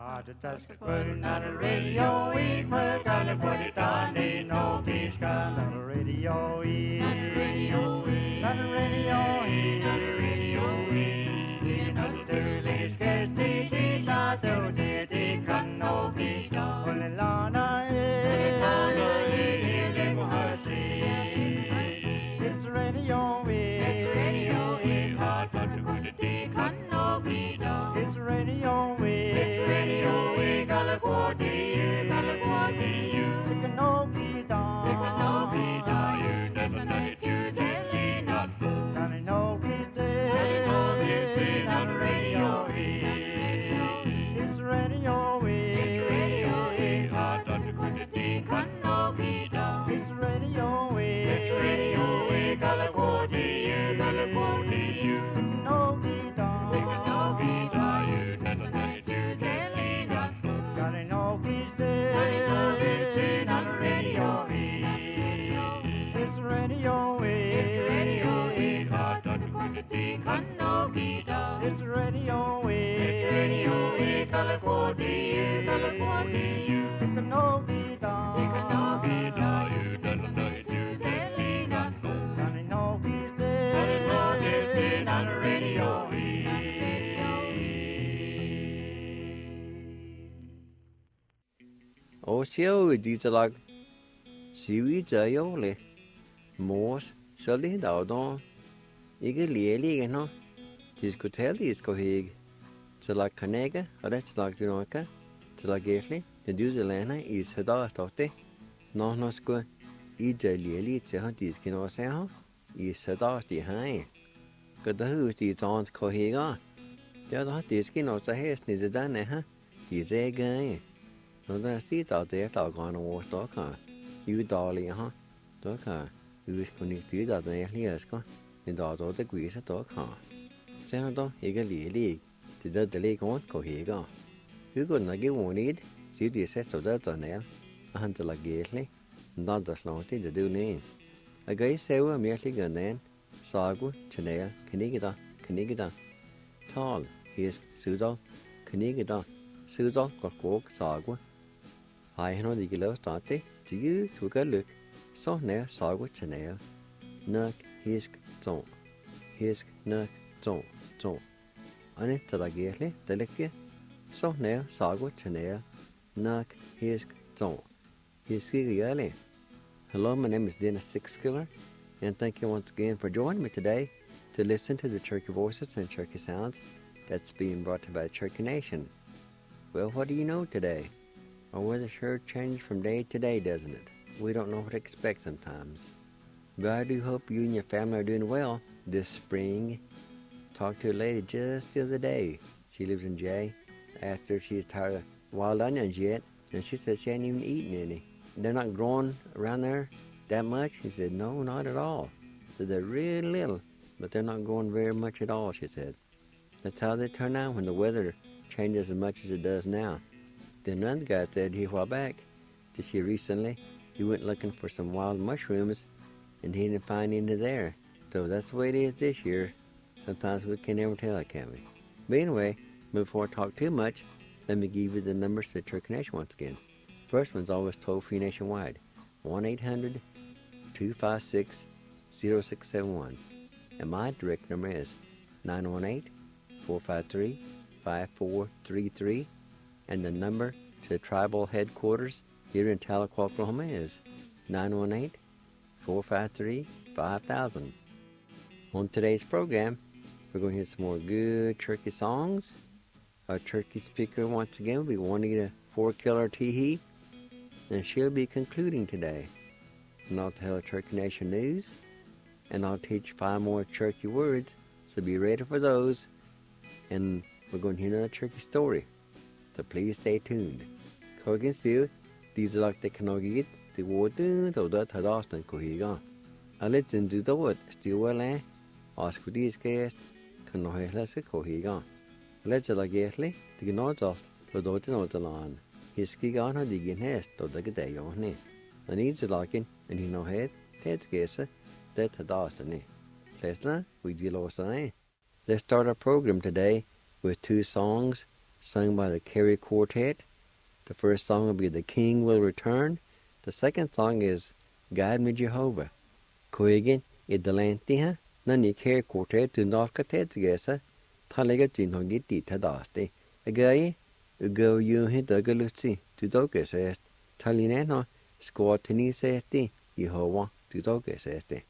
Not a radio, we put on the body down in no peace, not a radio, not a radio, not a radio, not a radio, not a sterling, scarce the data, though the can no be done. Only Lana, it's radio, it's radio, hard but to go to the can no be done. It's radio, it's radio, California, take a no be done. Take a no be done, you never know it, you telling us more. Down in no peace day, on the radio, it's radio, it's radio, hard but to go to the can no be done. It's radio, California, no be done. Take a no be done, you never know it, you telling us more. Down in no peace day, on the radio, it's radio, hard but to go to the can no be done. It's radio, California, take a no be done. Take a no be done, you never know it, you telling us more. Down in no peace day, on the radio. Og så dit lag sivi jayole mors sali daudon ikke lige no diskutali sko hig til lag kanega og det til lag dunoka til lag gefli den dyde lana i sada stotte no sko i jali til han diskin og se ha i sada sti hai kada hu sti tons ko higa det har diskin og så hest ni den ha i jega nó ra xí tao té tao còn nó đó cả yêu tao liền ha đó cả yêu con đi tí tao té liền có nên tao đó té quỷ sát đó cả thế nó đó cái lý thì đó té lý con có hiểu cả cứ còn là cái vấn đề xí đi xét tao đó tao nè anh chỉ là ghét lấy nó đó nó thì được nè cái xéo ở miếng cái gần nè sao cũng chân nè cái này cái tall is sử dụng cái sử dụng có cố sao cũng ai nó đi cái lớp start thế chỉ thu cái lực số nè sao của chân nè nấc his nấc trộn anh ấy chỉ là ghét lấy tại lấy cái số nè sao của chân nè nấc his cái ghét lấy. Hello, my name is Dennis Sixskiller, and thank you once again for joining me today to listen to the Cherokee Voices and Cherokee Sounds that's being brought to you by Cherokee Nation. Well, what do you know today? Our weather sure changes from day to day, doesn't it? We don't know what to expect sometimes. But I do hope you and your family are doing well this spring. Talked to a lady just the other day. She lives in Jay. Asked her if she's tired of wild onions yet, and she said she hadn't even eaten any. They're not growing around there that much? She said, no, not at all. So they're really little, but they're not growing very much at all, she said. That's how they turn out when the weather changes as much as it does now. Then another guy said here a while back, just here recently, he went looking for some wild mushrooms, and he didn't find any there. So that's the way it is this year. Sometimes we can never tell, can't we? But anyway, before I talk too much, let me give you the numbers to the Cherokee Nation once again. First one's always toll-free nationwide, 1-800-256-0671. And my direct number is 918-453-5433. And the number to the tribal headquarters here in Tahlequah, Oklahoma is 918-453-5000. On today's program, we're going to hear some more good Cherokee songs. Our Cherokee speaker once again will be Juanita Four-Killer Teehee, and she'll be concluding today. And I'll tell the Cherokee Nation news, and I'll teach 5 more Cherokee words, so be ready for those. And we're going to hear another Cherokee story. So please stay tuned. Kogan siêu, these are like the Kanogit, the water, the other Tadastan Kohiga. I let in do the word, still well, ask for these guests, Kanohilas Kohiga. Let's like Yetli, the Gnods off, the daughter of the land. His skigan had digging hest, or the day on it. And he's locking, and he no head, Ted's guesser, that Tadastan. Lesna, we deal also. Let's start our program today with 2 songs sung by the Kerry Quartet. The first song will be The King Will Return. The second song is Guide Me Jehovah. Koigin idalantiha nani Kerry Quartet to Norkatet gesa Talega Jinhogiti Tadaste. Again, go you hit the Galusi to Dogesest. Talineno squatini sesti Jehovah to Dogeseste.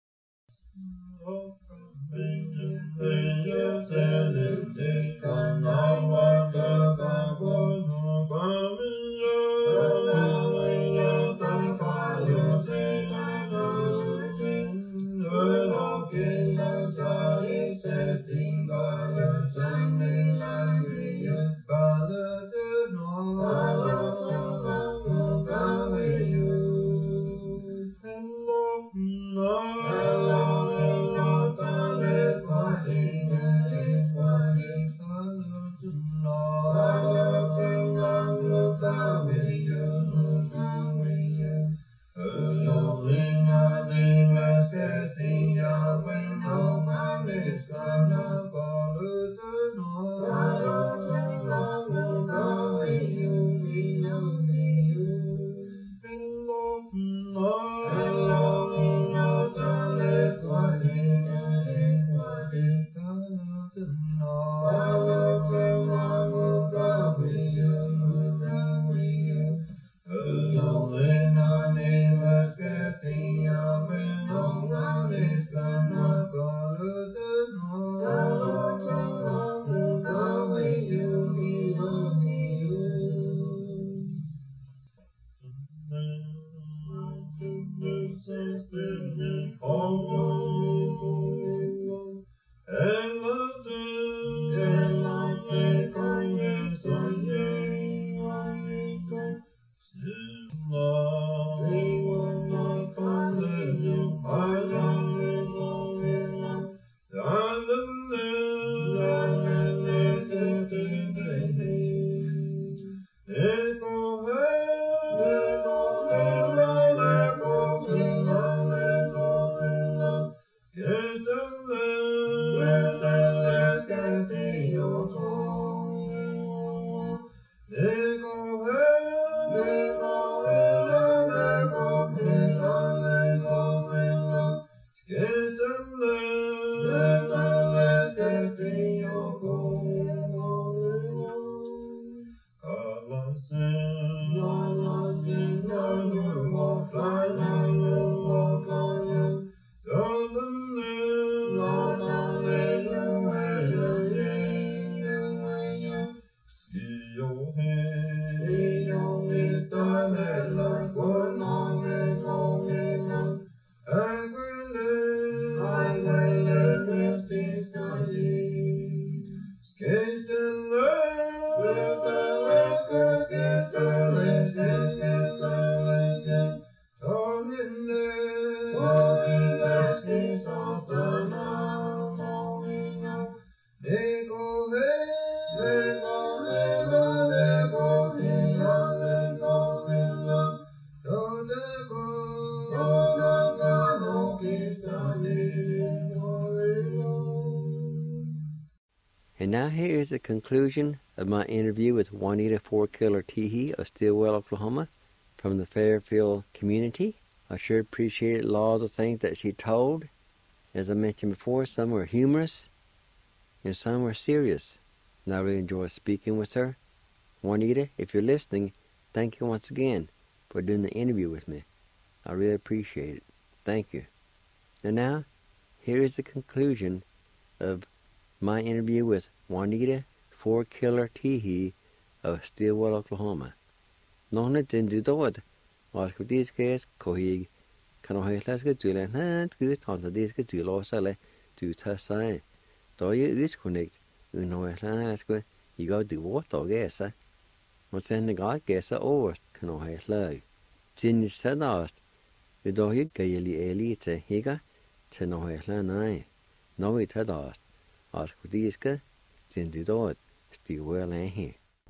And now here is the conclusion of my interview with Juanita Four-Killer Teehee of Stillwell, Oklahoma, from the Fairfield community. I sure appreciated a lot of the things that she told. As I mentioned before, some were humorous and some were serious. And I really enjoyed speaking with her. Juanita, if you're listening, thank you once again for doing the interview with me. I really appreciate it. Thank you. And now, here is the conclusion of my interview with Juanita Four-Killer Teehee of Stillwell, Oklahoma. Nona dindu dood, was ku disques kohig, kan hoislaske tulen hand good on the disque to losale to tasai. Do you disconnect, unoislaske, you go to water gesa. What's in the god gesa over kan hoislag. Tin sadast, you do you gaily elite higa, ten hoislanai. No it hadast. Askudiska, Tindidot, Stillwell and he.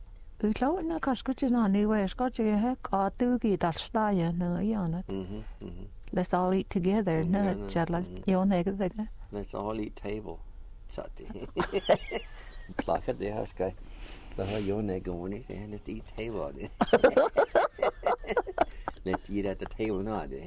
Utlåna kaskutina ni where Scotch heck or tugi that staya no yonat. Let's all eat together, no chatla yon egg. Let's all eat table. Sati. Pluck it the house guy. Der har jo ikke ordentligt. Det er lidt i table det. Lidt i det table nå det.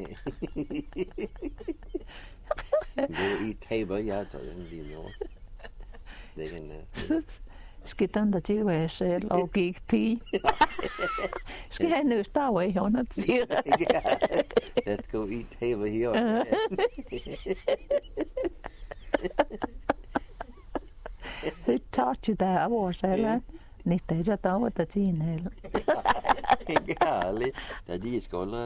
Det i table jeg tager den lige nu. Det kan Skitan da til hvad selv og gik til. Skal han nu stå i hånden til. Let's go eat table here. Who taught you that? Was that? Niitä ei saa tavata siinä. Herligt. Der de er skolder.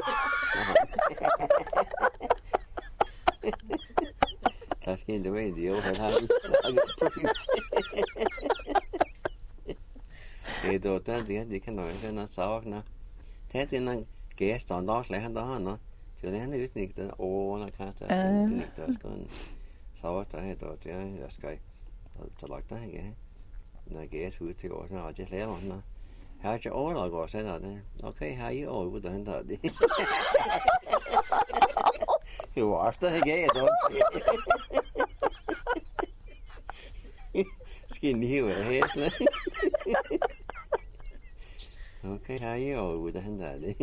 Der skal ikke være en idiot. Han har det er dog det kan nøje. Den er savagner. Det er en gæst, og der slet han der har noget. Så det er han udsnigt. Når kaster. Det er ikke der skal en savagt der her. Det er der skal så lagt der ikke. Når gæst ud til året, og jeg laver noget. Her er ikke overlag også, så det. Okay, her er I over ud og henter det. Det var også der ikke dog. Skal en hive af hæsene. Okay, her er I over ud og henter det.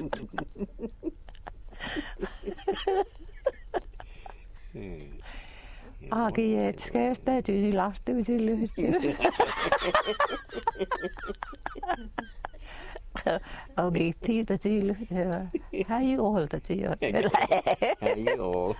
Agi, skal jeg stadig laste ud til lyst. Og gik tid til lyst. Har I holdt til os? Har I holdt?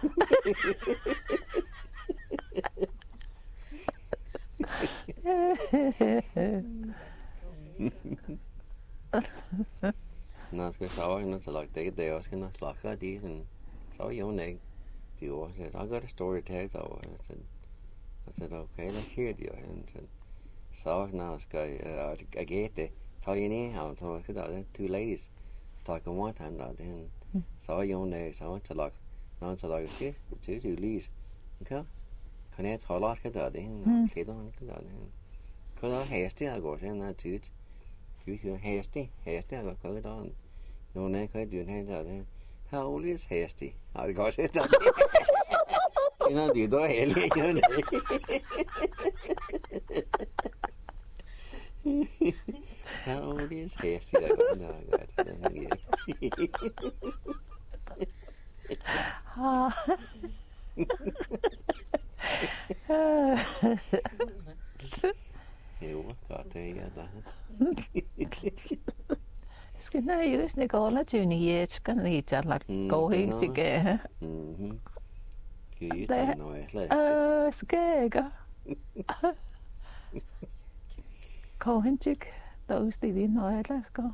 Når jeg skal sove hende til lagt det, det er også hende slakker de sådan. Så er jo ikke. De var said, I got a story to tell though. I said, okay, let's hear it. And so now I get the tell you anyhow. So I said, two ladies talking one time that then. So I own so I went to like, now to like, see, two ladies. Okay, kan jeg tage lot kan der det. Kæder han kan der det. Kan der hastigt at gå til en tid. Du hastigt at gå der. Nogle kan du have der det. How old is Hasty? Det går også efter det. Det er dog heldigt. How old is Hasty? Det går jo, godt det er der. Skal jeg just ikke holde til en skal lige tage lagt gå helt sikkert. Skal I tage noget? Skal jeg? Gå hen til der udstid i noget, lad os gå.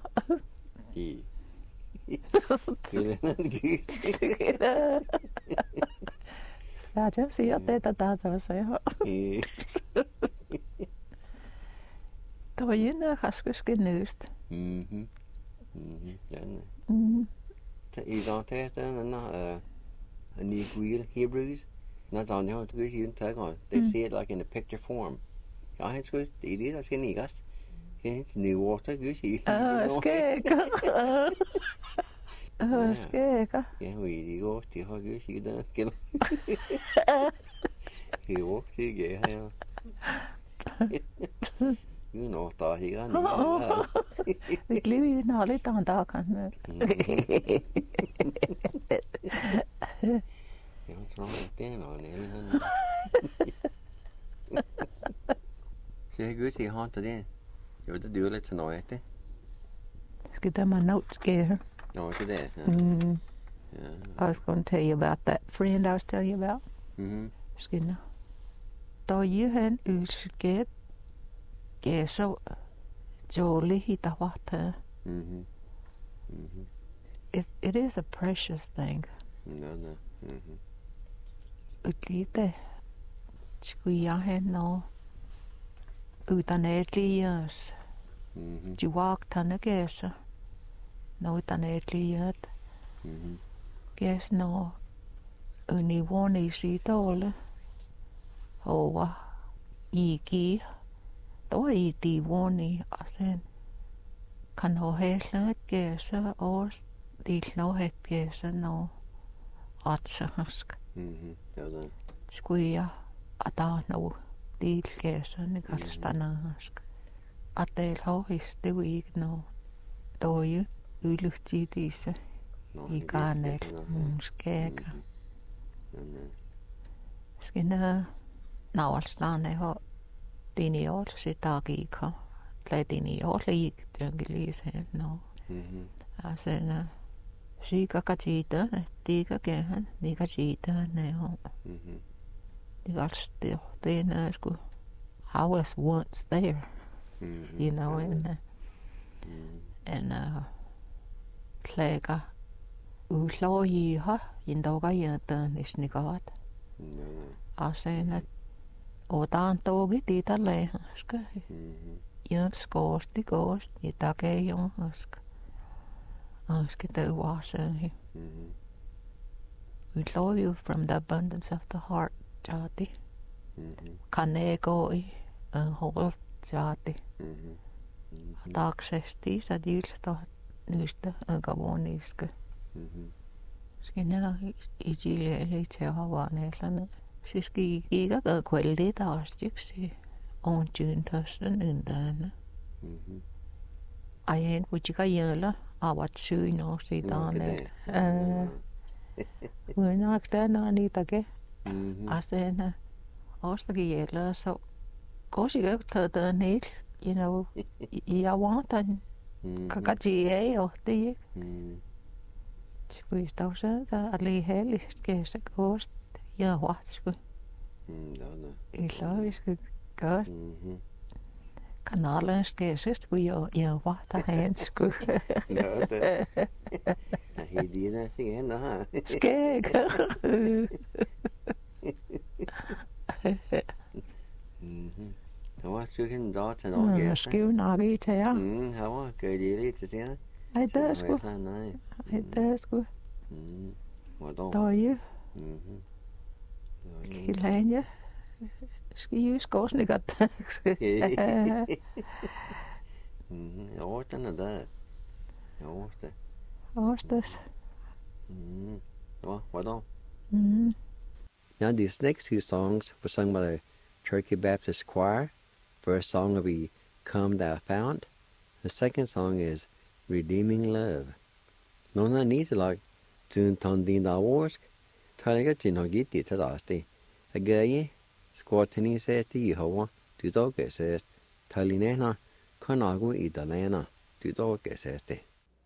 Ja, jeg siger det, der siger. Der var jo noget, jeg skulle ske nøst. I don't test them, Negroid Hebrews. Not on the Greek you take on. They see it like in a picture form. I had to it is as any gust. It's new water, goosey. Skægger. Ja, vi går til højt goosey der. He walked to get her. You know, der her. Vi glemmer den lidt der der kan. Jeg tror det er noget andet. Så jeg går til hånd til det. Jeg ved det lidt til noget det. Skal der man note scare? No, det er. I was going to tell you about that friend I was telling you about. Skinner. Da you had usket så jolly hita water. It is a precious thing. No. Utlite skulle jeg have noget utan ætliges. Du vagt han gæse. Noget utan ætliget. Gæs noget univående i sidåle. Over i give. Då är det vanligt och sen kan ha helt gäsa och det nog het gäsa nå atsask. Ja det. Skulle jag att nå det gäsa ni kan stanna hask. Atel hohiste viikno toi ylyhtiitissä ikaanel skega. Skinna naualstaane ho tiniol sitagiika. Tletini oli tönkiliseen no. Asena sika kachita tiika kehän niika chita ne ho. Nikalsti teena sku I was once there. You know, and tlega ulojiha indoga jätän isnikat. Asena otan togi tita lehaska. Jöns koosti itakeijon aska. Aska te wasen. We love you from the abundance of the heart, jati. Kanegoi hol jati. Taksesti sa dilsta nystä agavoniska. Skinna ijile lite havaneellan. Siski iga kvälli taas yksi on tyyntössen yndään. Aien puchika jällä avat syynoo siitä anel. Uinaak tänään niitäke. Asena ostakin jällä so kosika tätä niil. You know, ja wantan kakati ei ohti. Skuistausa ali helist keessä koost ja vahtsku. Iloisku koost. Kanalen keessä kun ja vahta hensku. No det. Hidina siihen ha. Skega. Hva skulle da til Norge? Skivnagi til ja. Hva gør de lidt til det? Ej, det er sgu. Ej, det er sgu. Døje. Kilanje. Skive skårsnikker. Årsten er der. Årsten. Årstes. Hvad da? Now these next two songs were sung by the Turkey Baptist Choir. First song will be Come Thou Fount. The second song is Redeeming Love. Nona niitilak tun tondin da worsk. Taliga jinogiti tadasti. Agayi squatini sesti Yehovah tu doge sest. Talinena konagu idalena tu doge sesti.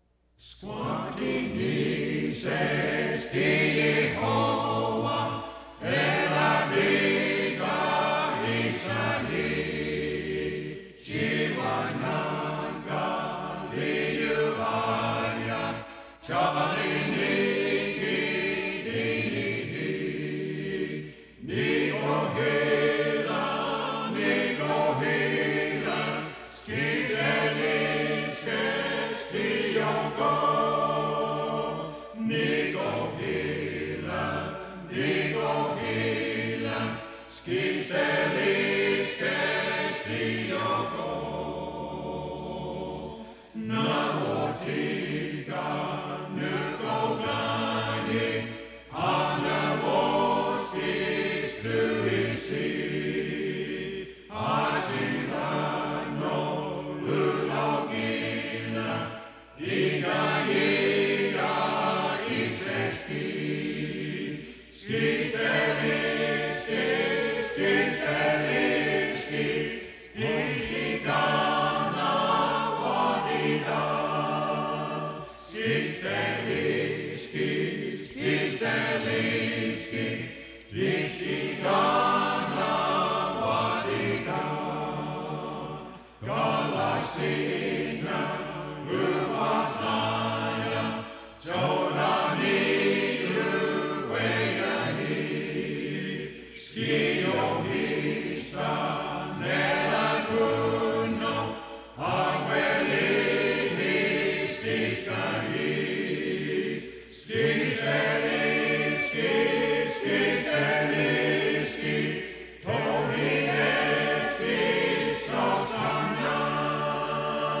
Squatini sesti Yehovah Elabika Israel. Jiwananga liyuvanya Chabalini Nigo hela Skisteni skesti yoko Nigo hela Skisteni skesti yoko Nawotika nukogani Anawoskis tuisi Ajirano lulogina Iga iseski Skisteliski Iski gana wadida Skisteliski Iski gana wadida Galasina Ruvataya Jonani Ruveyahi Siohista Nelaguno Angelinis Diskari Skisteliski Tohineski Sostana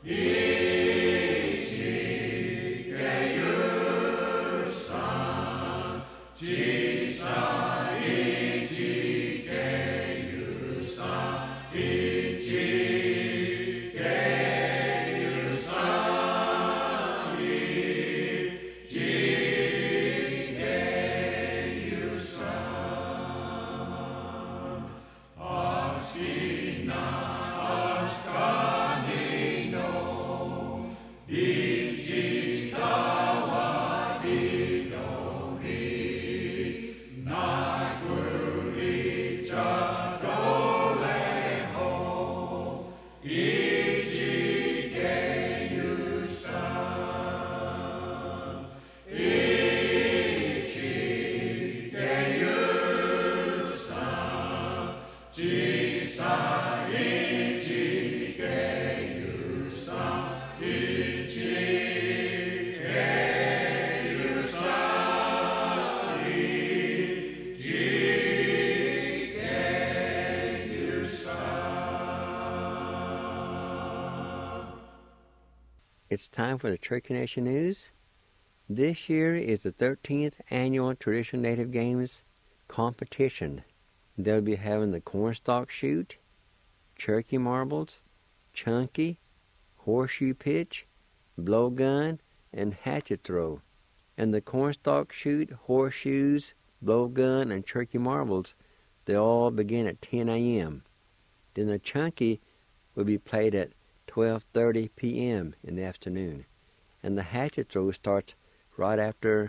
It's time for the Cherokee Nation News. This year is the 13th annual Traditional Native Games competition. They'll be having the cornstalk shoot, Cherokee marbles, chunky, horseshoe pitch, blowgun, and hatchet throw. And the cornstalk shoot, horseshoes, blowgun, and Cherokee marbles, they all begin at 10 a.m. Then the chunky will be played at 12:30 p.m. in the afternoon. And the hatchet throw starts right after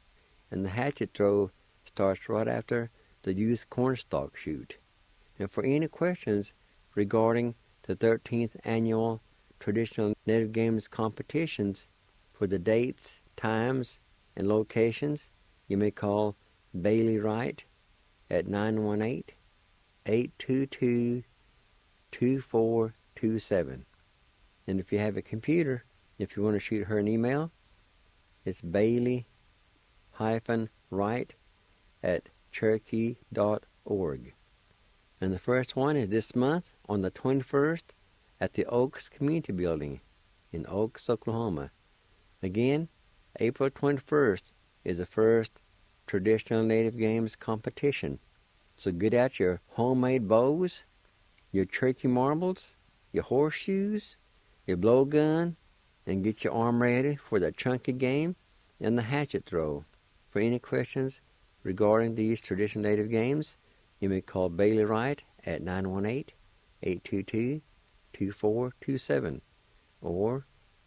the youth cornstalk shoot. And for any questions regarding the 13th annual Traditional Native Games competitions, for the dates, times, and locations, you may call Bailey Wright at 918-822-2427. And if you have a computer, if you want to shoot her an email, it's bailey-wright@cherokee.org. And the first one is this month on the 21st at the Oaks Community Building in Oaks, Oklahoma. Again, April 21st is the first Traditional Native Games competition. So get out your homemade bows, your Cherokee marbles, your horseshoes, your blowgun, and get your arm ready for the chunky game and the hatchet throw. For any questions regarding these Traditional Native Games, you may call Bailey Wright at 918-822-2427 or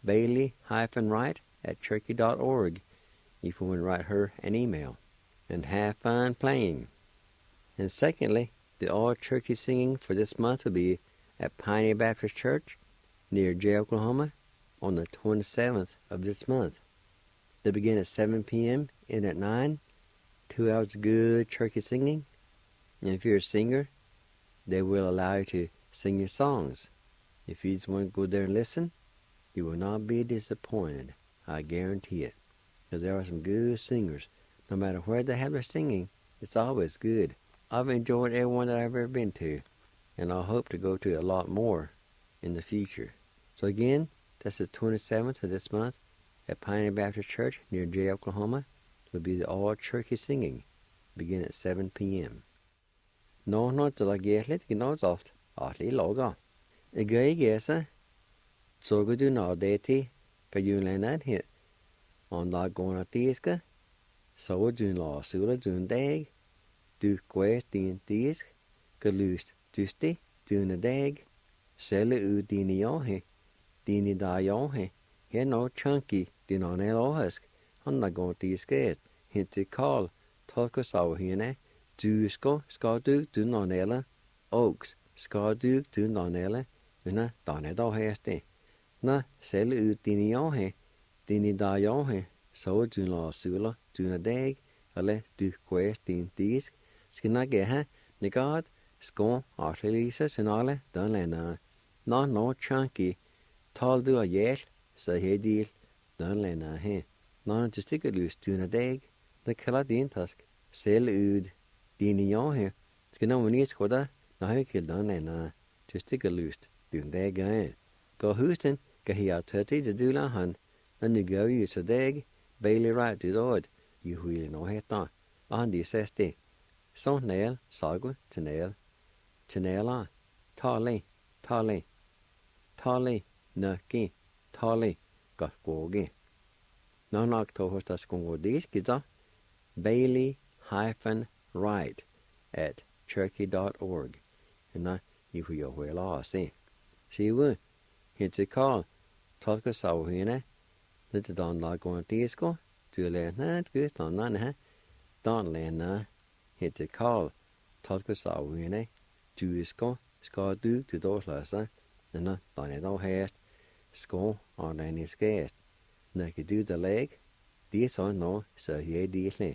bailey-wright@cherokee.org if you want to write her an email. And have fun playing. And secondly, the all-Cherokee singing for this month will be at Pioneer Baptist Church near Jay, Oklahoma on the 27th of this month. They begin at 7 p.m. and at 9, 2 hours of good Cherokee singing. And if you're a singer, they will allow you to sing your songs. If you just want to go there and listen, you will not be disappointed. I guarantee it. Because there are some good singers. No matter where they have their singing, it's always good. I've enjoyed every one that I've ever been to. And I hope to go to a lot more in the future. So again, that's the 27th of this month at Pioneer Baptist Church near Jay, Oklahoma. It will be the all-Cherokee singing. Begin at 7 p.m. Nå til å gjøre litt gnåsoft, atlig laga. Gøy gese, så går du nå det til, hva du lenner hit. On la gående tiske, så du la sula du deg, du kvæs din tisk, hva lyst tysti, du deg, selle ut dine johe, dine da johe, her nå chunky, din anel åhesk, han la gående tiske, hint til kall, tolka sa henne, du skal du nanele, Oaks, skal du nanele, unna dane da heste. Na, selle ut dine johe, dine da johe, så du la sula, du deg, eller du kvæs din disk, skina gehe, negad, skå, artelise, sinale, dan lena. Na, no chunky, tal du a hjel, så hedil, dan lena he. Na, du stikker lus, du deg, na kalla din task, selle ut, dine johe, skina munis koda, na he kill dan lena, du stikker lus, du deg gae. Gå husten, Gahia Tati to do han, and the go you so dig, Bailey right to road, you really know it on. On the sesti. So nail, sagu, to nail on. Tali, nucky, tali, got gogi. No knock to host us go these kids Bailey-Wright at cherokee.org. And now you will well all see. She would. It's a call. Talk us out here. Let the don log on disco. To learn that good on none. Don't learn. It's a call. Talk us out here. To score. Score do to those lessons. And not on it all hast. Score on any scarce. Now you do the leg. This or no, so here dearly.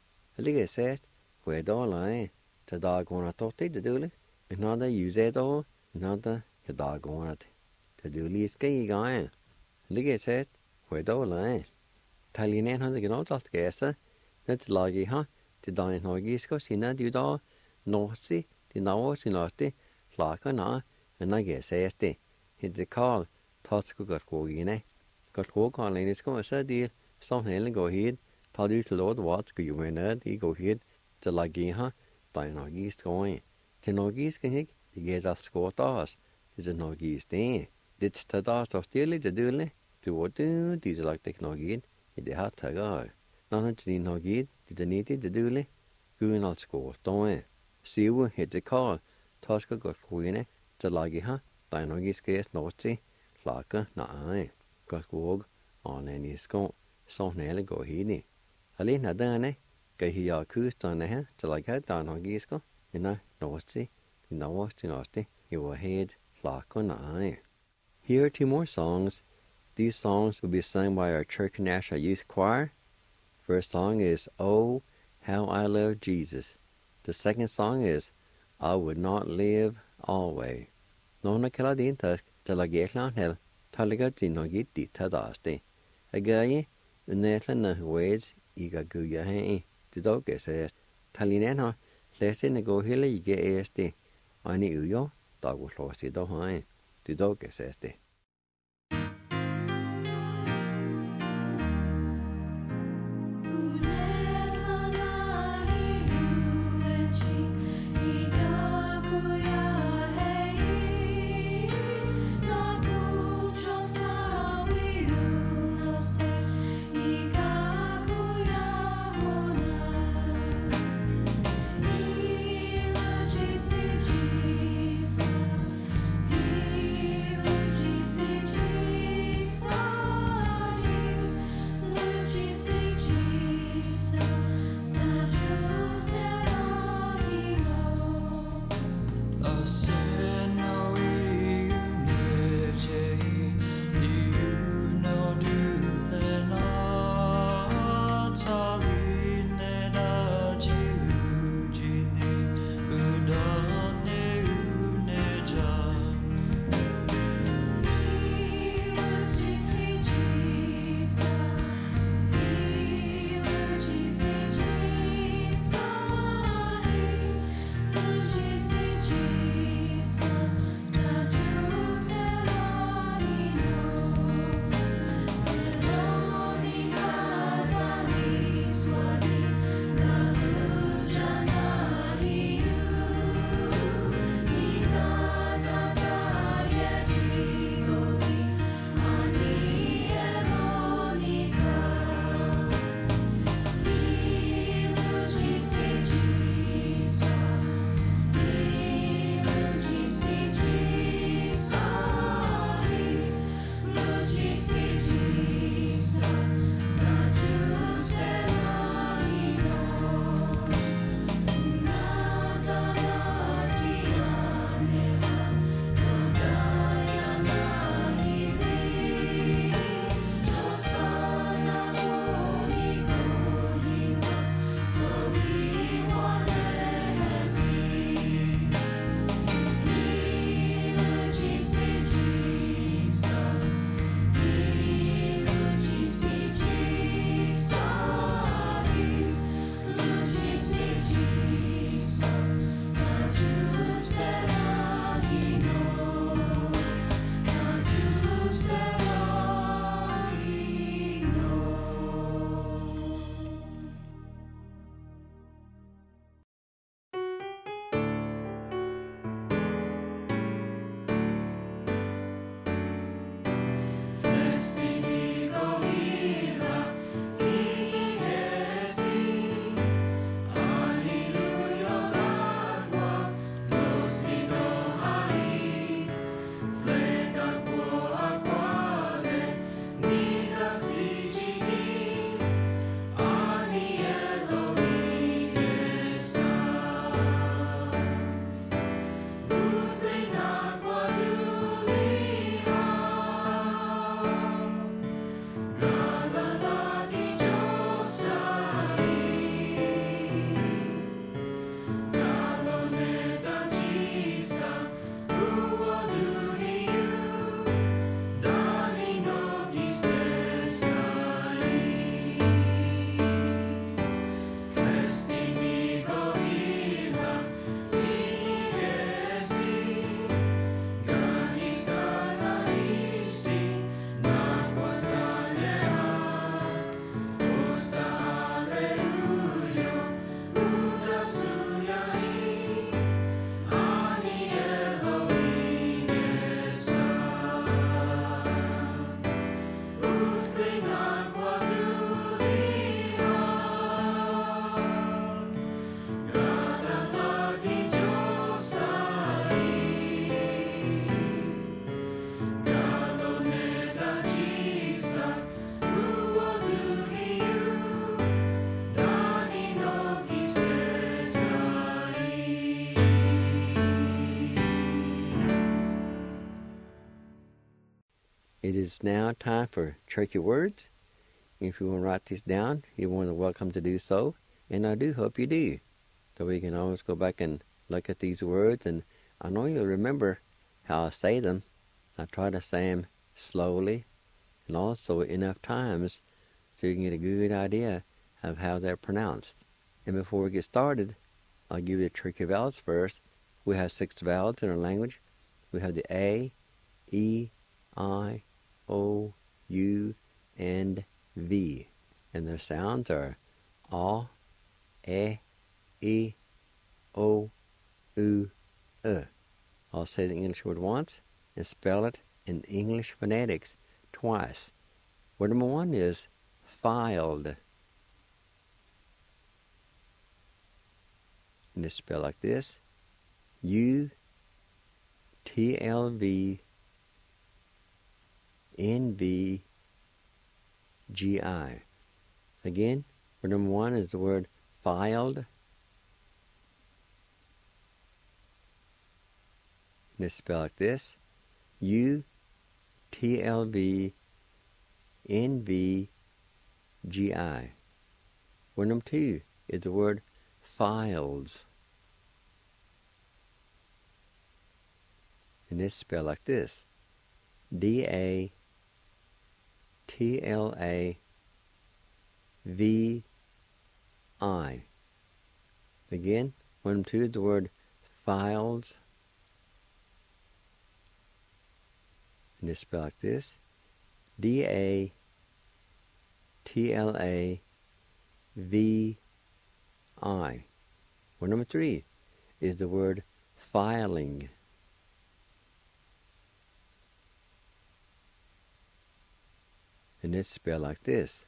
I think it says, where do I? The dog on a totty to do it. Another use it all. Another the dog on it. To do least gay guy. I think it says, where do I? Tell you name how to get out of the gas. That's loggy, huh? The dine hogisco, see not you do. Northy, the now, the naughty, flock or not. And I guess says the. It's a call. Tosco got go got go on in his go, so dear. Something go ahead. Told you to load what go you win it, he go ahead. The laggy, huh? Dine hogis going. The nogis can he gets off score toss. Is a nogis day. Did the toss of steely to do it? To what do these like the nogid? It the hot to go. None of the nogid did the needed to do it. Going out score, don't see what hit the call. Tosco got queen. The laggy, huh? Dine hogis case naughty. Flocka, nah, got go on any score. Something go ahead. Alin had done Gahia coast on the till I got down on Gisco, and I naughty, nasty, you were head, flock on eye. Here are 2 more songs. These songs will be sung by our Church National Youth Choir. First song is Oh, How I Love Jesus. The second song is I Would Not Live Always. Nona Caladin Tusk till I get on hell, Taliga Dino get the Tadaste. A guy, Netla Ways. Iga guya he to dog says Talinena less in the go hill you get este any uyo dog was lost it do to dog says the Jesus. It is now time for tricky words. If you want to write this down, you're more than welcome to do so, and I do hope you do. So we can always go back and look at these words, and I know you'll remember how I say them. I try to say them slowly and also enough times so you can get a good idea of how they're pronounced. And before we get started, I'll give you the tricky vowels first. We have 6 vowels in our language. We have the A, E, I, O, U, and V. And their sounds are A, E, O, U, I'll say the English word once and spell it in English phonetics twice. Word number 1 is filed. And it's spelled like this: U-T-L-V-N-V-G-I. Again, word number 1 is the word filed. And it's spelled like this: U-T-L-V-N-V-G-I. Word number 2 is the word files. And it's spelled like this: D-A-T-L-A-V-I. Again, word number 2 is the word files. And it's spelled like this: D-A-T-L-A-V-I. Word number 3 is the word filing. And it's spelled like this: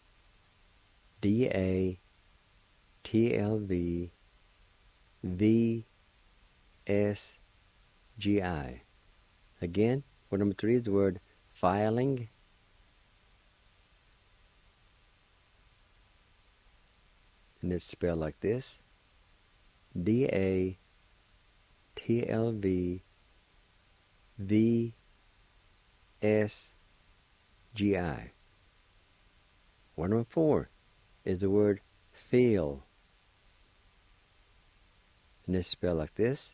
D-A-T-L-V-V-S-G-I. Again, word number 3 is the word filing. And it's spelled like this: D-A-T-L-V-V-S-G-I. Word number 4 is the word feel. And it's spelled like this: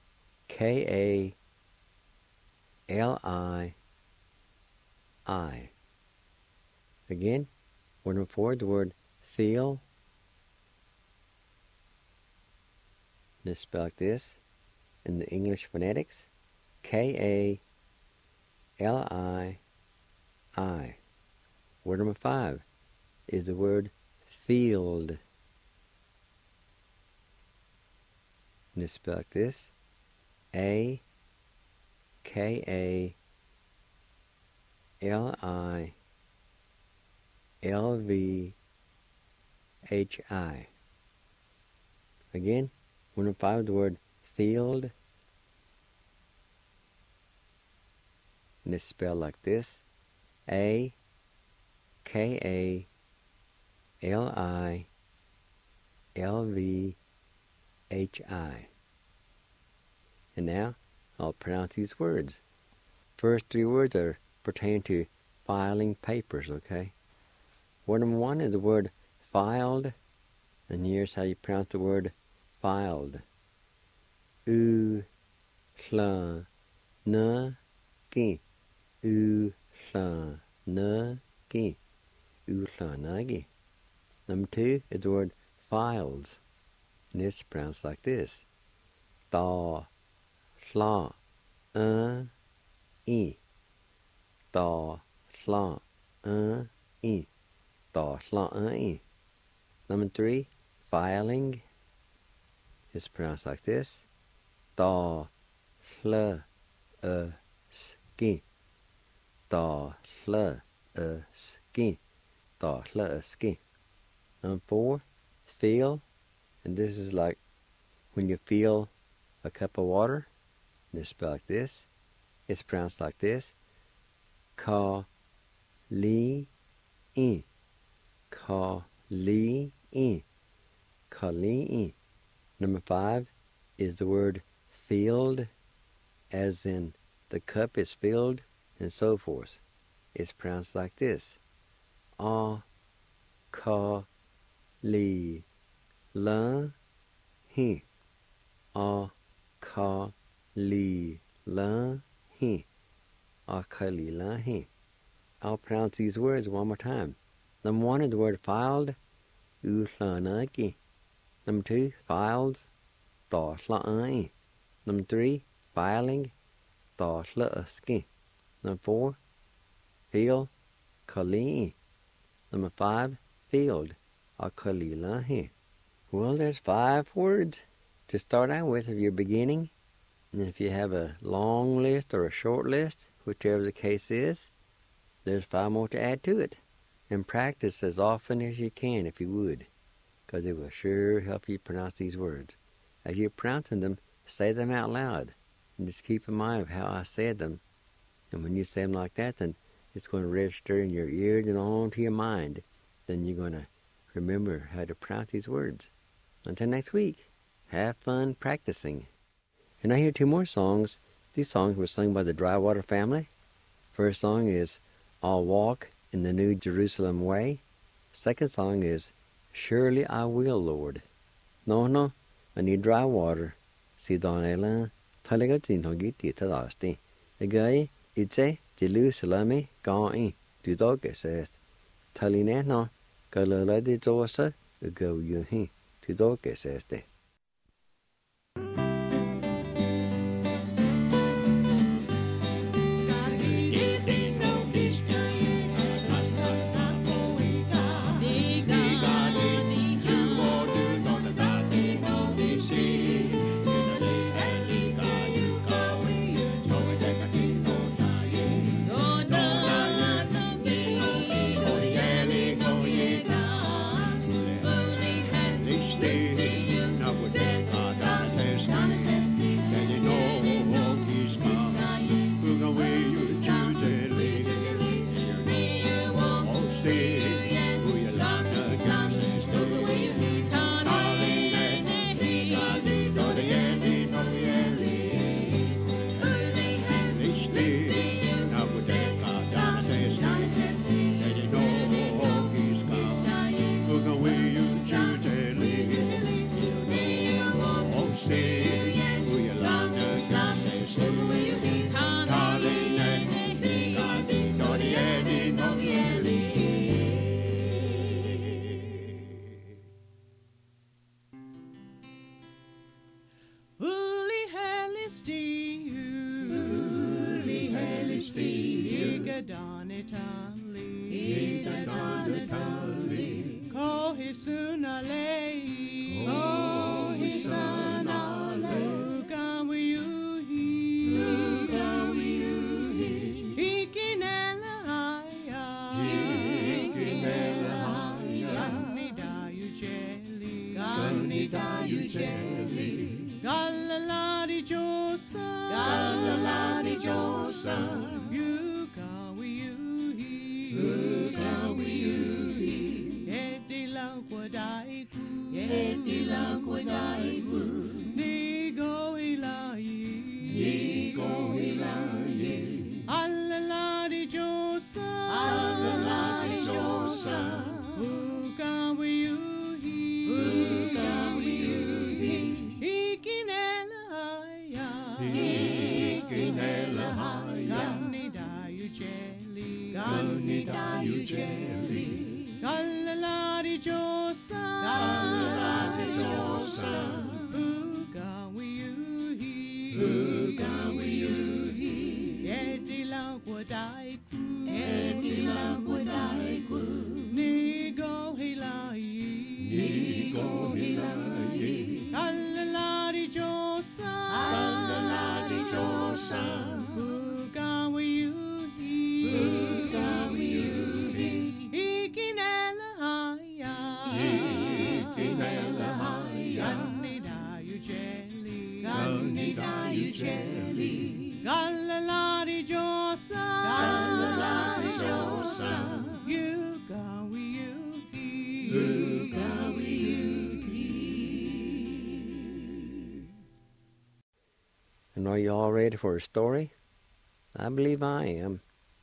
K-A-L-I-I. Again, word number 4 is the word feel. And it's spelled like this in the English phonetics: K-A-L-I-I. Word number 5 is the word field. And it's spelled like this: A-K-A-L-I-L-V-H-I. Again, word number 5 is the word field. And it's spelled like this: A-K-A-L-I-L-V-H-I. And now I'll pronounce these words. First 3 words are pertain to filing papers, okay? Word number 1 is the word filed. And here's how you pronounce the word filed: U-L-N-G. U-L-N-G. U-L-N-G. Number 2 is the word files. And it's pronounced like this: Da-Sla-N-E. Da-Sla-N-E. Da-Sla-N-E. Number 3, filing. It's pronounced like this: Da-Sl-E-S-K. Da-Sl-E-S-K. Da-Sl-E-S-K. Number 4, feel. And this is like when you feel a cup of water. And it's spelled like this. It's pronounced like this: Ka-li-e. Ka-li-e. Ka-li-e. Number 5 is the word filled, as in the cup is filled, and so forth. is pronounced like this. A, ka, li, la, he. A, ka, li, la, he. A, ka, li, la, he. I'll pronounce these words one more time. Number 1 is the word filed, u, la, na, ki. Number 2, files, da, la, I. Number 3, filing, da, la, ski. Number 4, field, ka, li. Number 5, field, a, ka, li, la, he. Well, there's 5 words to start out with if you're beginning. And if you have a long list or a short list, whichever the case is, there's 5 more to add to it. And practice as often as you can if you would, because it will sure help you pronounce these words. As you're pronouncing them, say them out loud. And just keep in mind of how I said them. And when you say them like that, then it's going to register in your ears and on to your mind. Then you're going to remember how to pronounce these words. Until next week, have fun practicing. And I hear 2 more songs. These songs were sung by the Dry Water family. First song is I'll Walk in the New Jerusalem Way. Second song is Surely I Will, Lord. No, I need dry water. Si donela, talaga tinogiti tadasti. Agay, itse, Jerusalem, ga'i, tudoge says. Taline no, galala de josa, go yuhi, tudoge says. And are you all ready for a story? I believe I am.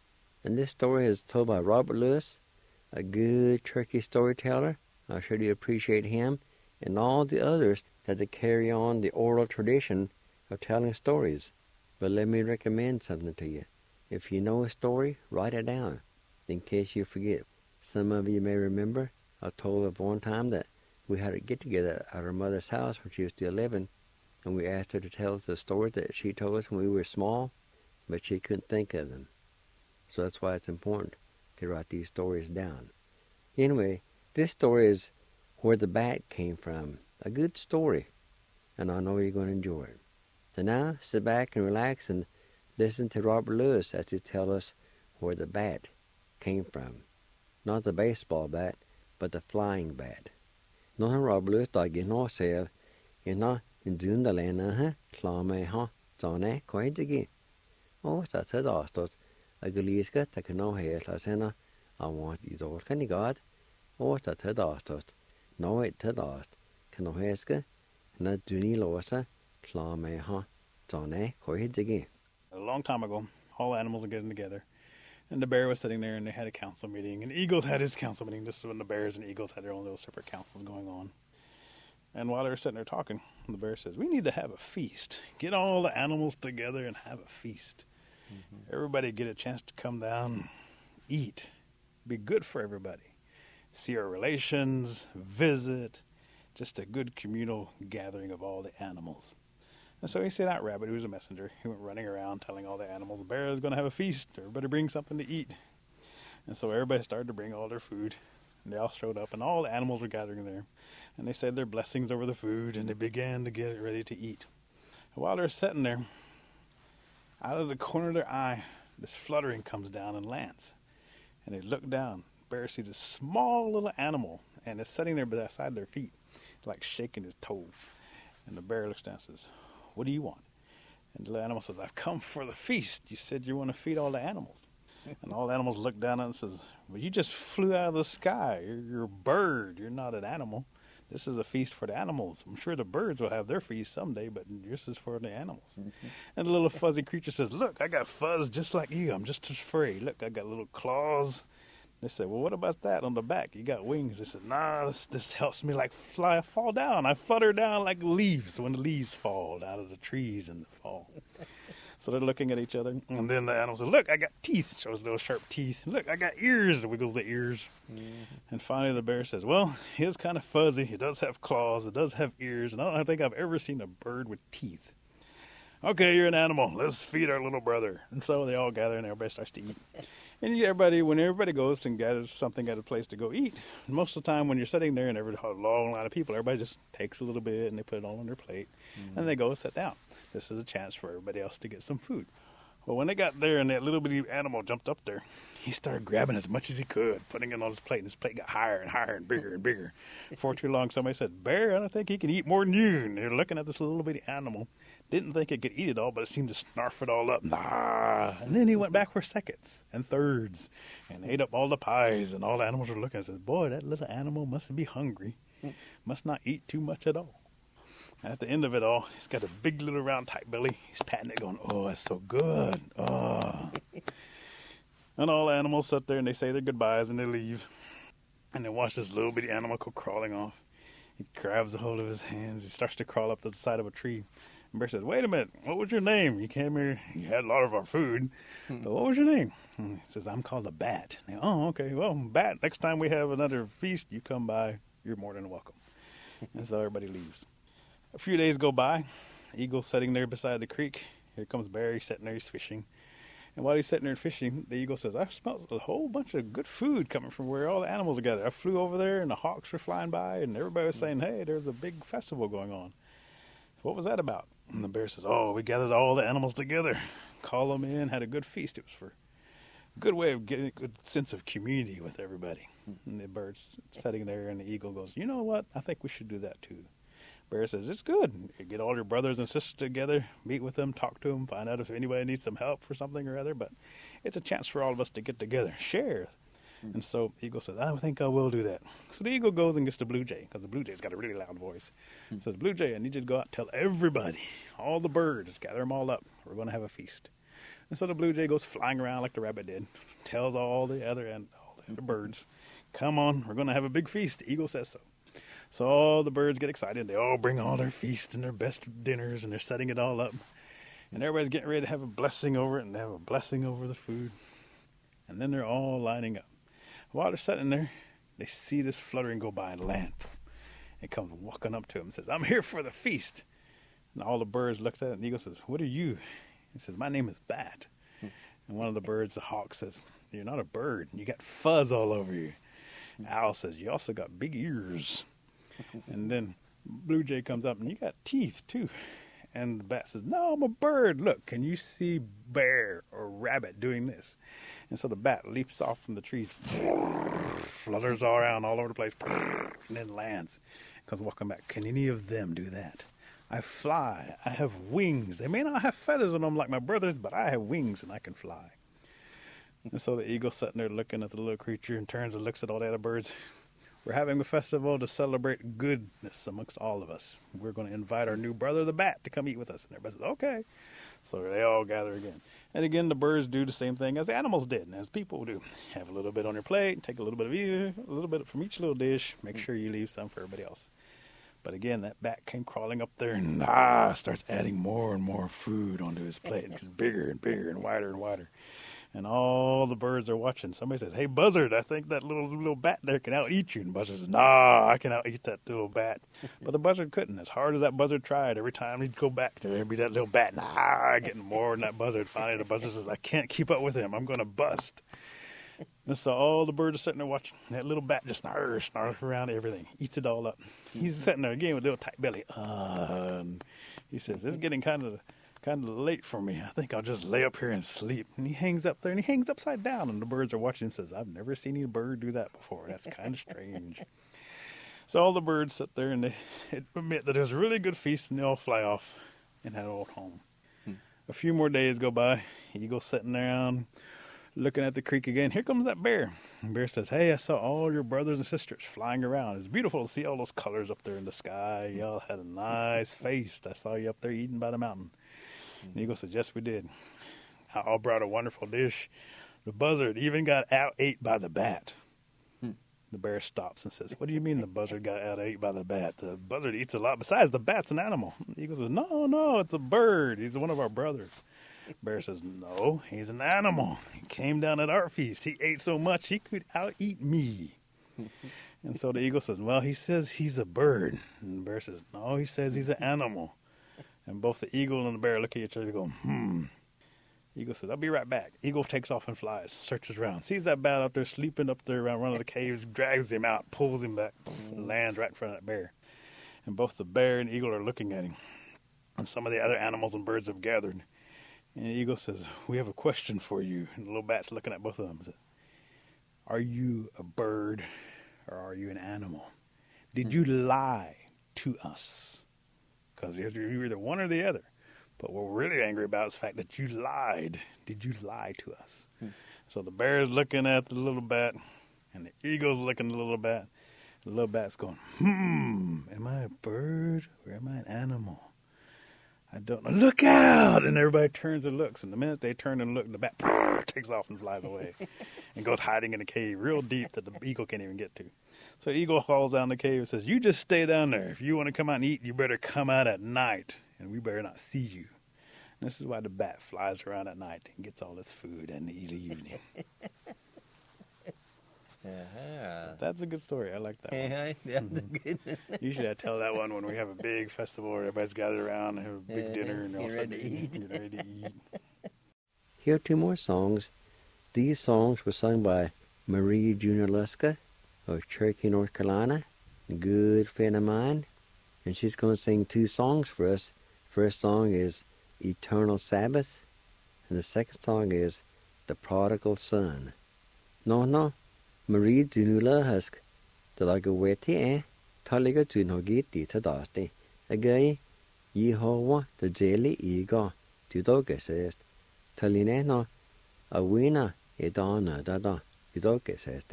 And this story is told by Robert Lewis, a good turkey storyteller. I'm sure you appreciate him and all the others that carry on the oral tradition of telling stories. But let me recommend something to you. If you know a story, write it down in case you forget. Some of you may remember I told of one time that we had a get-together at our mother's house when she was still living, and we asked her to tell us the stories that she told us when we were small, but she couldn't think of them. So that's why it's important to write these stories down. Anyway, this story is Where the Bat Came From. A good story, and I know you're going to enjoy it. So now, sit back and relax and listen to Robert Lewis as he tells us where the bat came from. Not the baseball bat, but the flying bat. Nå har Robert Lewis dagen nå ser inna Dundalena klame ha zane koidigi. O sa tadastos agaliska takano hela sena I want izor kanigad. O sa tadastos no it tadast kanoheska na duni losa klame ha zane koidigi. A long time ago, all animals were getting together, and the bear was sitting there, and they had a council meeting, and the eagles had his council meeting. This is when the bears and eagles had their own little separate councils going on. And while they were sitting there talking, the bear says, "We need to have a feast. Get all the animals together and have a feast. Mm-hmm. Everybody get a chance to come down, eat. Be good for everybody. See our relations, visit. Just a good communal gathering of all the animals." And so he sent out Rabbit, who was a messenger. He went running around telling all the animals, the bear is going to have a feast. Everybody bring something to eat. And so everybody started to bring all their food. And they all showed up, and all the animals were gathering there. And they said their blessings over the food, and they began to get ready to eat. And while they're sitting there, out of the corner of their eye, this fluttering comes down and lands. And they look down. The bear sees this small little animal, and it's sitting there beside their feet, like shaking his toes. And the bear looks down and says, "What do you want?" And the little animal says, "I've come for the feast. You said you want to feed all the animals." And all the animals look down at it and says, "Well, you just flew out of the sky. You're a bird. You're not an animal. This is a feast for the animals. I'm sure the birds will have their feast someday, but this is for the animals." Mm-hmm. And the little fuzzy creature says, "Look, I got fuzz just like you. I'm just as furry. Look, I got little claws." They said, "Well, what about that on the back? You got wings." They said, "Nah, this helps me like fall down. I flutter down like leaves when the leaves fall out of the trees in the fall." So they're looking at each other. And then the animal says, "Look, I got teeth." Shows little sharp teeth. "Look, I got ears." It wiggles the ears. Mm-hmm. And finally the bear says, "Well, he is kind of fuzzy. He does have claws. It does have ears. And I don't think I've ever seen a bird with teeth. Okay, you're an animal. Let's feed our little brother." And so they all gather and everybody starts to eat. And when everybody goes and gathers something at a place to go eat, most of the time when you're sitting there and there's a long line of people, everybody just takes a little bit and they put it all on their plate, and they go sit down. This is a chance for everybody else to get some food. Well, when they got there and that little bitty animal jumped up there, he started grabbing as much as he could, putting it on his plate, and his plate got higher and higher and bigger and bigger. Before too long, somebody said, "Bear, I don't think he can eat more than you." And they're looking at this little bitty animal. Didn't think it could eat it all, but it seemed to snarf it all up. Nah. And then he went back for seconds and thirds and ate up all the pies, and all the animals were looking and said, "Boy, that little animal must be hungry. Must not eat too much at all." At the end of it all, he's got a big little round tight belly. He's patting it going, "Oh, it's so good. Oh." And all the animals sit there and they say their goodbyes and they leave. And they watch this little bitty animal go crawling off. He grabs a hold of his hands. He starts to crawl up to the side of a tree. And Bear says, "Wait a minute. What was your name? You came here. You had a lot of our food. But what was your name?" And he says, "I'm called a bat." And "Oh, okay. Well, bat, next time we have another feast, you come by. You're more than welcome." And so everybody leaves. A few days go by. Eagle's sitting there beside the creek. Here comes Bear. He's sitting there. He's fishing. And while he's sitting there fishing, the eagle says, "I smell a whole bunch of good food coming from where all the animals are gathered. I flew over there, and the hawks were flying by, and everybody was saying, 'Hey, there's a big festival going on.' What was that about?" And the bear says, "Oh, we gathered all the animals together, called them in, had a good feast. It was for a good way of getting a good sense of community with everybody." And the bird's sitting there, and the eagle goes, "You know what? I think we should do that too." Bear says, "It's good. You get all your brothers and sisters together, meet with them, talk to them, find out if anybody needs some help for something or other. But it's a chance for all of us to get together, share." And so Eagle says, "I think I will do that." So the eagle goes and gets the blue jay, because the blue jay's got a really loud voice. Says, "Blue jay, I need you to go out and tell everybody, all the birds, gather them all up. We're going to have a feast." And so the blue jay goes flying around like the rabbit did, tells all the other birds, come on, we're going to have a big feast. The eagle says so. So all the birds get excited. They all bring all their feast and their best dinners, and they're setting it all up. And everybody's getting ready to have a blessing over it, and they have a blessing over the food. And then they're all lining up. While they're sitting there, they see this fluttering go by and land. It comes walking up to him and says, I'm here for the feast. And all the birds looked at it, and the eagle says, what are you? He says, my name is Bat. And one of the birds, the hawk, says, you're not a bird. You got fuzz all over you. Owl says, you also got big ears. And then blue jay comes up, and you got teeth, too. And the bat says, no, I'm a bird. Look, can you see bear or rabbit doing this? And so the bat leaps off from the trees, flutters all around all over the place, and then lands. Comes walking back. Can any of them do that? I fly. I have wings. They may not have feathers on them like my brothers, but I have wings and I can fly. And so the eagle's sitting there looking at the little creature and turns and looks at all the other birds. We're having a festival to celebrate goodness amongst all of us. We're going to invite our new brother, the bat, to come eat with us. And everybody says, okay. So they all gather again. And again, the birds do the same thing as the animals did and as people do. Have a little bit on your plate, take a little bit of you, a little bit from each little dish. Make sure you leave some for everybody else. But again, that bat came crawling up there and starts adding more and more food onto his plate. It gets bigger and bigger and wider and wider. And all the birds are watching. Somebody says, hey, buzzard, I think that little bat there can out-eat you. And buzzard says, nah, I can out-eat that little bat. But the buzzard couldn't. As hard as that buzzard tried, every time he'd go back to there, be that little bat, getting more than that buzzard. Finally, the buzzard says, I can't keep up with him. I'm going to bust. And so all the birds are sitting there watching. That little bat just snarls around everything, eats it all up. He's sitting there again with a little tight belly. And he says, it's getting kind of late for me. I think I'll just lay up here and sleep. And he hangs up there, and he hangs upside down. And the birds are watching him and says, I've never seen any bird do that before. That's kind of strange. So all the birds sit there, and they admit that it was a really good feast, and they all fly off and head old home. A few more days go by. Eagle's sitting around looking at the creek again. Here comes that bear. And bear says, hey, I saw all your brothers and sisters flying around. It's beautiful to see all those colors up there in the sky. Y'all had a nice feast. I saw you up there eating by the mountain. And the eagle says, yes, we did. I all brought a wonderful dish. The buzzard even got out-ate by the bat. The bear stops and says, what do you mean the buzzard got out-ate by the bat? The buzzard eats a lot. Besides, the bat's an animal. The eagle says, no, it's a bird. He's one of our brothers. Bear says, no, he's an animal. He came down at our feast. He ate so much he could out-eat me. And so the eagle says, well, he says he's a bird. And the bear says, no, he says he's an animal. And both the eagle and the bear look at each other and go, Eagle says, I'll be right back. Eagle takes off and flies, searches around, sees that bat up there, sleeping up there around one of the caves, drags him out, pulls him back, lands right in front of that bear. And both the bear and eagle are looking at him. And some of the other animals and birds have gathered. And the eagle says, we have a question for you. And the little bat's looking at both of them and says, are you a bird or are you an animal? Did you lie to us? Because you're either one or the other. But what we're really angry about is the fact that you lied. Did you lie to us? So the bear's looking at the little bat, and the eagle's looking at the little bat. The little bat's going, am I a bird or am I an animal? I don't know. Look out! And everybody turns and looks. And the minute they turn and look, the bat takes off and flies away and goes hiding in a cave real deep that the eagle can't even get to. So the eagle falls down the cave and says, you just stay down there. If you want to come out and eat, you better come out at night, and we better not see you. And this is why the bat flies around at night and gets all its food in the evening. That's a good story. I like that one. That's good. Usually I tell that one when we have a big festival where everybody's gathered around and have a big dinner and all ready to eat. Here are two more songs. These songs were sung by Marie Junaluska of Cherokee, North Carolina, a good friend of mine. And she's going to sing two songs for us. First song is Eternal Sabbath, and the second song is The Prodigal Son. No, Marie Junaluska, the Lagaweti, Taliga Junogiti Tadasti, a gay Yehovah, the Jelly Ego, Tudoga says, Talineno, a winner, Edana, Dada, Tudoga says.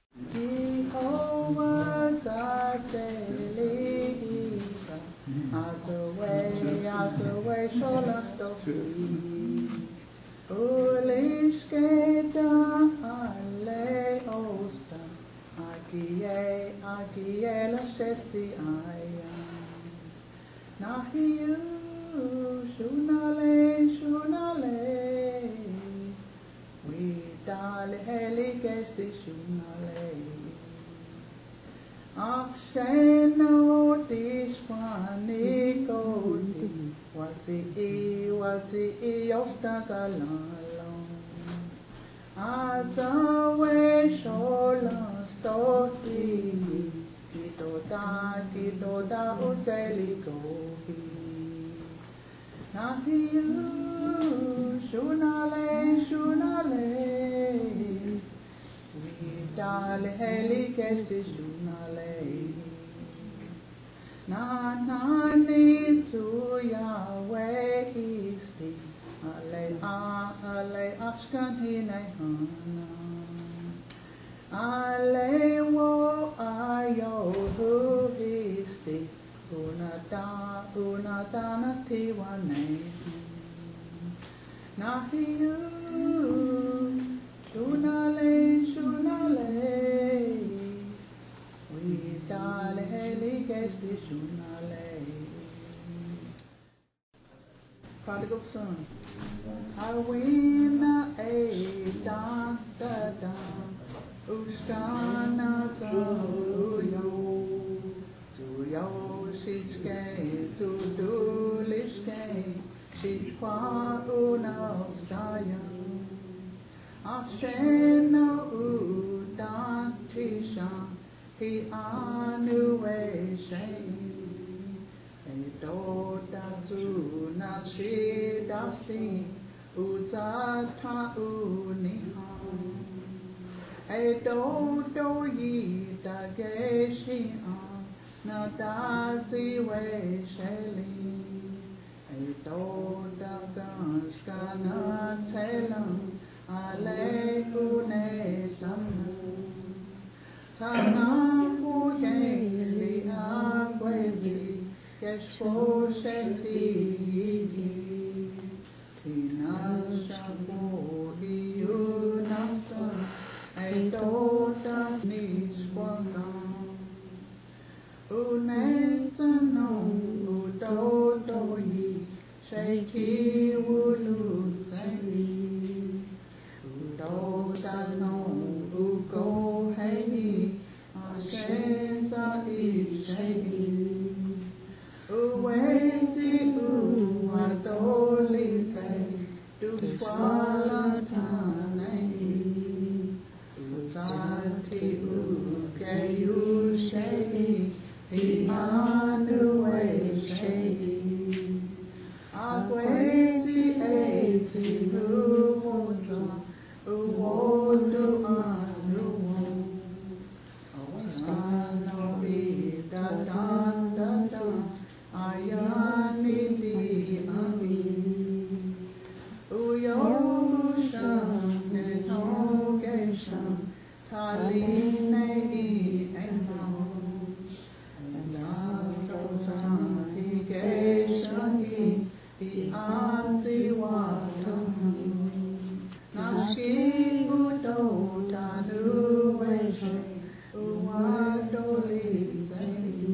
Jehovah's our daily out the way, show us the free. Uliskeda alle osta, agie la sesti aya. Nahiu shunale, we dale heligesti shunale. Acheno dispani kodi, wati osta galalong. Atawe sholan stoti, kitoda uteli kohi. Nahiu shunale, we dale heligesti shunale. Nani to Yahweh isti, ale ashkan hinay hana. Ale wo ayo hu isti, unadana tiwane. Nahiu shunale, we dale heligesti shunale. Prodigal son, Awina e dan da dan, Uskana to yo shiske, to dulishke, shikwa unavstaya. Ashena udan tishan, he anu e shei. Doda tu na shi dasi uzata unihan. Do yi da geshi an na dazi we sheli. Doda ganska na telam ale une tamu. Sana kuyeli agwezi. Yeshvosheti Tinashapo Iyunasta Aidota Nishwagam Unetano Udodoyi Sheki Wulu Zeni Udodano Ugo Hei Ashenza Isheni Uwezi uwadolite, dushwalatanayi, utati ugeyu shei, imanuwe shei. Agwezi eti luwoto, uwodo anuwo. Ostano ida da. Ayani di ami, uyoshan enogeshan, taline enamos, enatosan higeshani, ianti watamu, nashi udo tanuweshe, uwadoli zeli.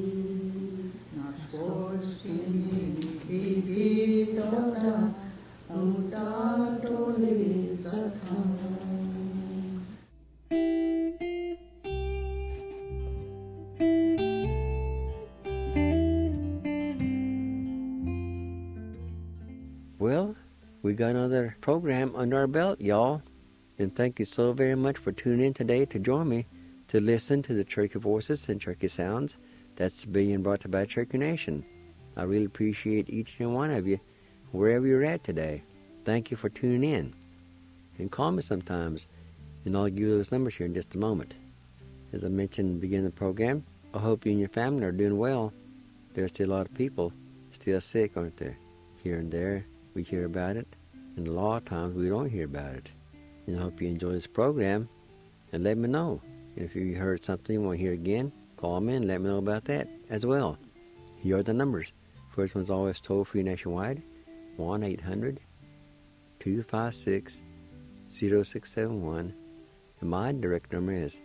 Well, we got another program under our belt, y'all. And thank you so very much for tuning in today to join me to listen to the Cherokee Voices and Cherokee Sounds that's being brought to by Cherokee Nation. I really appreciate each and one of you, wherever you're at today. Thank you for tuning in. And call me sometimes, and I'll give you those numbers here in just a moment. As I mentioned at the beginning of the program, I hope you and your family are doing well. There's still a lot of people still sick, aren't there? Here and there, we hear about it, and a lot of times we don't hear about it. And I hope you enjoy this program, and let me know. And if you heard something you want to hear again, call me and let me know about that as well. Here are the numbers. First one's always toll-free nationwide, 1-800-273-8255. 256-0671. And my direct number is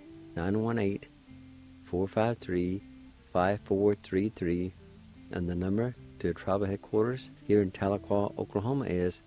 918-453-5433. And the number to the tribal headquarters here in Tahlequah, Oklahoma is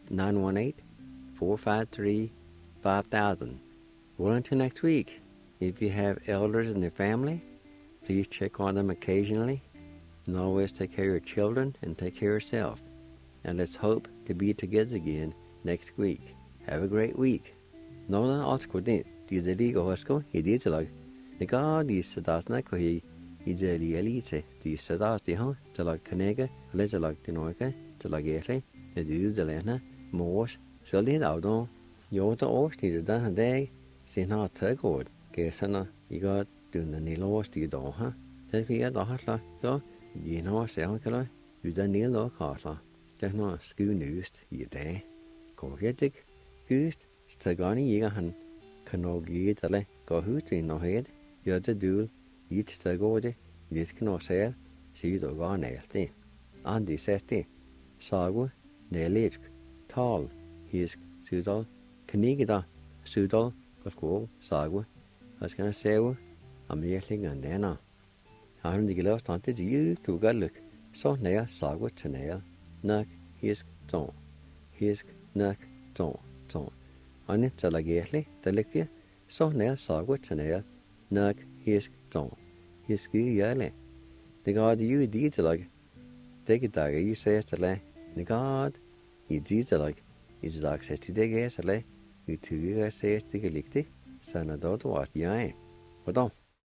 918-453-5000. Well, until next week, if you have elders in your family, please check on them occasionally. And always take care of your children and take care of yourself. And let's hope to be together again next week. Have a great week. Nola Otskotin, the Ligo Hosko, he did like the God is Sadas Nakohi, he did the Elite, the Sadas the Hon, to like Kanega, letter like the Norca, to like Gately, the do the Lena, Morse, so did Aldon, Yota Orsti the done a day, say not Turgord, Gassana, you got doing the Nilos to your door, huh? Then we got the hotla, so, you know, say, Uncle, you done Nilo Cartla. There's no school news you there. Corgetic, Gust, Stagani Yigahan, Kanogi, Tale, go hoot in no head, you're the duel, eat Stagode, this cannot sell, see the gone nasty. Andy Sesti, Sagu, Nelich, Tall, his Sudal, Kanigida, Sudal, Gosco, Sagu, as can I say, I'm yelling and then. I'm the gloves wanted you to go look, so near Sagu to nail. Nak his ton, his nak ton. On it, Talagately, the liquor, so near Sagu Chanel, nak his ton, his ski yale. The God you did like, take it dagger, you say to lay, the God, you did like, is like 60 days a lay, you two years says to get licked, son of daughter was young. What on?